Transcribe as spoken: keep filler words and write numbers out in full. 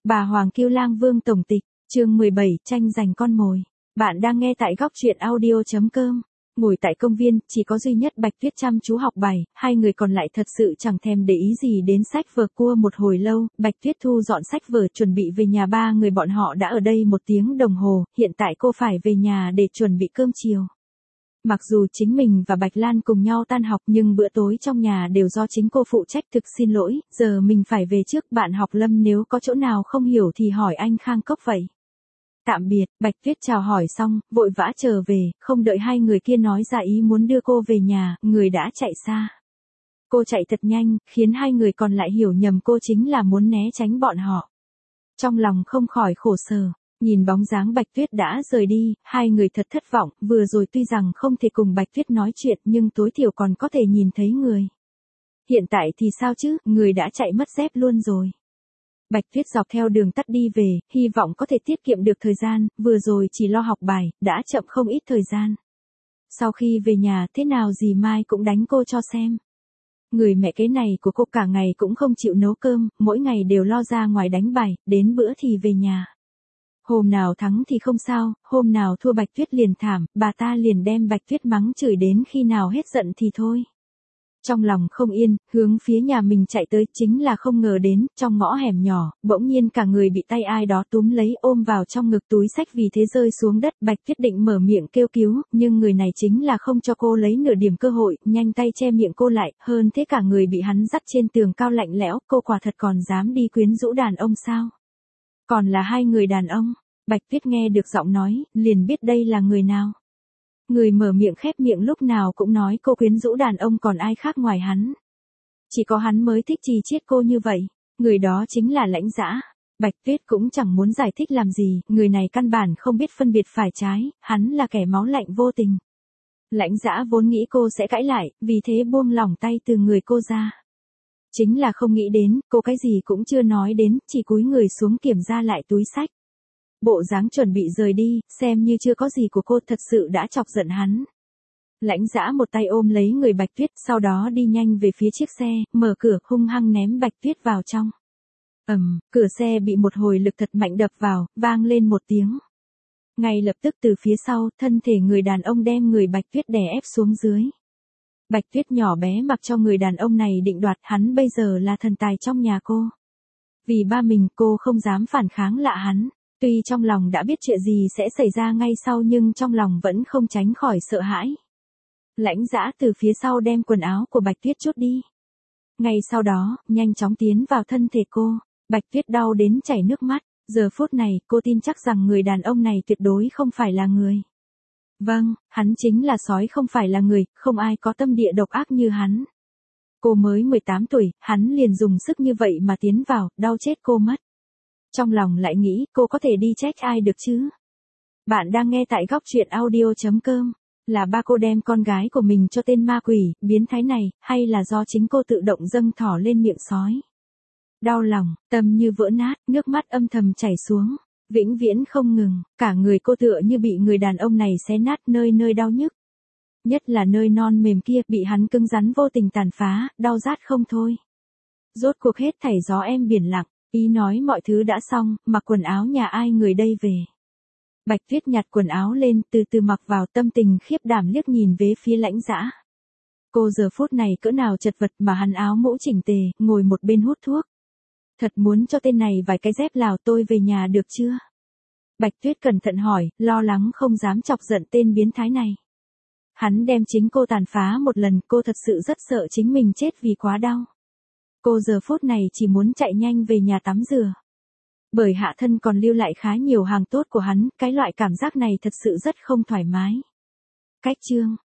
Bà Hoàng Kiêu Lang Vương tổng tịch, chương mười bảy, tranh giành con mồi. Bạn đang nghe tại góc truyện audio chấm com. Ngồi tại công viên, chỉ có duy nhất Bạch Tuyết chăm chú học bài, hai người còn lại thật sự chẳng thèm để ý gì đến sách vở cua một hồi lâu. Bạch Tuyết thu dọn sách vở chuẩn bị về nhà, ba người bọn họ đã ở đây một tiếng đồng hồ, hiện tại cô phải về nhà để chuẩn bị cơm chiều. Mặc dù chính mình và Bạch Lan cùng nhau tan học nhưng bữa tối trong nhà đều do chính cô phụ trách. Thực xin lỗi, giờ mình phải về trước, bạn học Lâm nếu có chỗ nào không hiểu thì hỏi anh Khang Cốc vậy. Tạm biệt, Bạch Tuyết chào hỏi xong, vội vã trở về, không đợi hai người kia nói ra ý muốn đưa cô về nhà, người đã chạy xa. Cô chạy thật nhanh, khiến hai người còn lại hiểu nhầm cô chính là muốn né tránh bọn họ. Trong lòng không khỏi khổ sở. Nhìn bóng dáng Bạch Tuyết đã rời đi, hai người thật thất vọng, vừa rồi tuy rằng không thể cùng Bạch Tuyết nói chuyện nhưng tối thiểu còn có thể nhìn thấy người. Hiện tại thì sao chứ, người đã chạy mất dép luôn rồi. Bạch Tuyết dọc theo đường tắt đi về, hy vọng có thể tiết kiệm được thời gian, vừa rồi chỉ lo học bài, đã chậm không ít thời gian. Sau khi về nhà, thế nào dì Mai cũng đánh cô cho xem. Người mẹ kế này của cô cả ngày cũng không chịu nấu cơm, mỗi ngày đều lo ra ngoài đánh bài, đến bữa thì về nhà. Hôm nào thắng thì không sao, hôm nào thua Bạch Tuyết liền thảm, bà ta liền đem Bạch Tuyết mắng chửi đến khi nào hết giận thì thôi. Trong lòng không yên, hướng phía nhà mình chạy tới, chính là không ngờ đến, trong ngõ hẻm nhỏ, bỗng nhiên cả người bị tay ai đó túm lấy ôm vào trong ngực, túi xách vì thế rơi xuống đất. Bạch Tuyết định mở miệng kêu cứu, nhưng người này chính là không cho cô lấy nửa điểm cơ hội, nhanh tay che miệng cô lại, hơn thế cả người bị hắn dắt trên tường cao lạnh lẽo. Cô quả thật còn dám đi quyến rũ đàn ông sao? Còn là hai người đàn ông. Bạch Tuyết nghe được giọng nói, liền biết đây là người nào. Người mở miệng khép miệng lúc nào cũng nói cô quyến rũ đàn ông, còn ai khác ngoài hắn. Chỉ có hắn mới thích chì chiết cô như vậy. Người đó chính là Lãnh Dã. Bạch Tuyết cũng chẳng muốn giải thích làm gì, người này căn bản không biết phân biệt phải trái, hắn là kẻ máu lạnh vô tình. Lãnh Dã vốn nghĩ cô sẽ cãi lại, vì thế buông lỏng tay từ người cô ra. Chính là không nghĩ đến, cô cái gì cũng chưa nói đến, chỉ cúi người xuống kiểm tra lại túi xách. Bộ dáng chuẩn bị rời đi, xem như chưa có gì của cô, thật sự đã chọc giận hắn. Lãnh Dã một tay ôm lấy người Bạch Tuyết, sau đó đi nhanh về phía chiếc xe, mở cửa hung hăng ném Bạch Tuyết vào trong. Ầm, um, cửa xe bị một hồi lực thật mạnh đập vào, vang lên một tiếng. Ngay lập tức từ phía sau, thân thể người đàn ông đem người Bạch Tuyết đè ép xuống dưới. Bạch Tuyết nhỏ bé mặc cho người đàn ông này định đoạt, hắn bây giờ là thần tài trong nhà cô. Vì ba mình, cô không dám phản kháng lạ hắn. Tuy trong lòng đã biết chuyện gì sẽ xảy ra ngay sau nhưng trong lòng vẫn không tránh khỏi sợ hãi. Lãnh Dã từ phía sau đem quần áo của Bạch Tuyết trút đi. Ngay sau đó, nhanh chóng tiến vào thân thể cô. Bạch Tuyết đau đến chảy nước mắt. Giờ phút này, cô tin chắc rằng người đàn ông này tuyệt đối không phải là người. Vâng, hắn chính là sói, không phải là người, không ai có tâm địa độc ác như hắn. Cô mới mười tám tuổi, hắn liền dùng sức như vậy mà tiến vào, đau chết cô mất. Trong lòng lại nghĩ, cô có thể đi trách ai được chứ? Bạn đang nghe tại góc truyện audio chấm com. Là ba cô đem con gái của mình cho tên ma quỷ, biến thái này, hay là do chính cô tự động dâng thỏ lên miệng sói? Đau lòng, tâm như vỡ nát, nước mắt âm thầm chảy xuống, vĩnh viễn không ngừng, cả người cô tựa như bị người đàn ông này xé nát, nơi nơi đau nhức. Nhất là nơi non mềm kia, bị hắn cứng rắn vô tình tàn phá, đau rát không thôi. Rốt cuộc hết thảy gió êm biển lặng. Ý nói mọi thứ đã xong, mặc quần áo nhà ai người đây về. Bạch Tuyết nhặt quần áo lên, từ từ mặc vào, tâm tình khiếp đảm liếc nhìn về phía Lãnh Dã. Cô giờ phút này cỡ nào chật vật mà hắn áo mũ chỉnh tề, ngồi một bên hút thuốc. Thật muốn cho tên này vài cái dép Lào, tôi về nhà được chưa? Bạch Tuyết cẩn thận hỏi, lo lắng không dám chọc giận tên biến thái này. Hắn đem chính cô tàn phá một lần, cô thật sự rất sợ chính mình chết vì quá đau. Cô giờ phút này chỉ muốn chạy nhanh về nhà tắm rửa. Bởi hạ thân còn lưu lại khá nhiều hàng tốt của hắn, cái loại cảm giác này thật sự rất không thoải mái. Cách chương,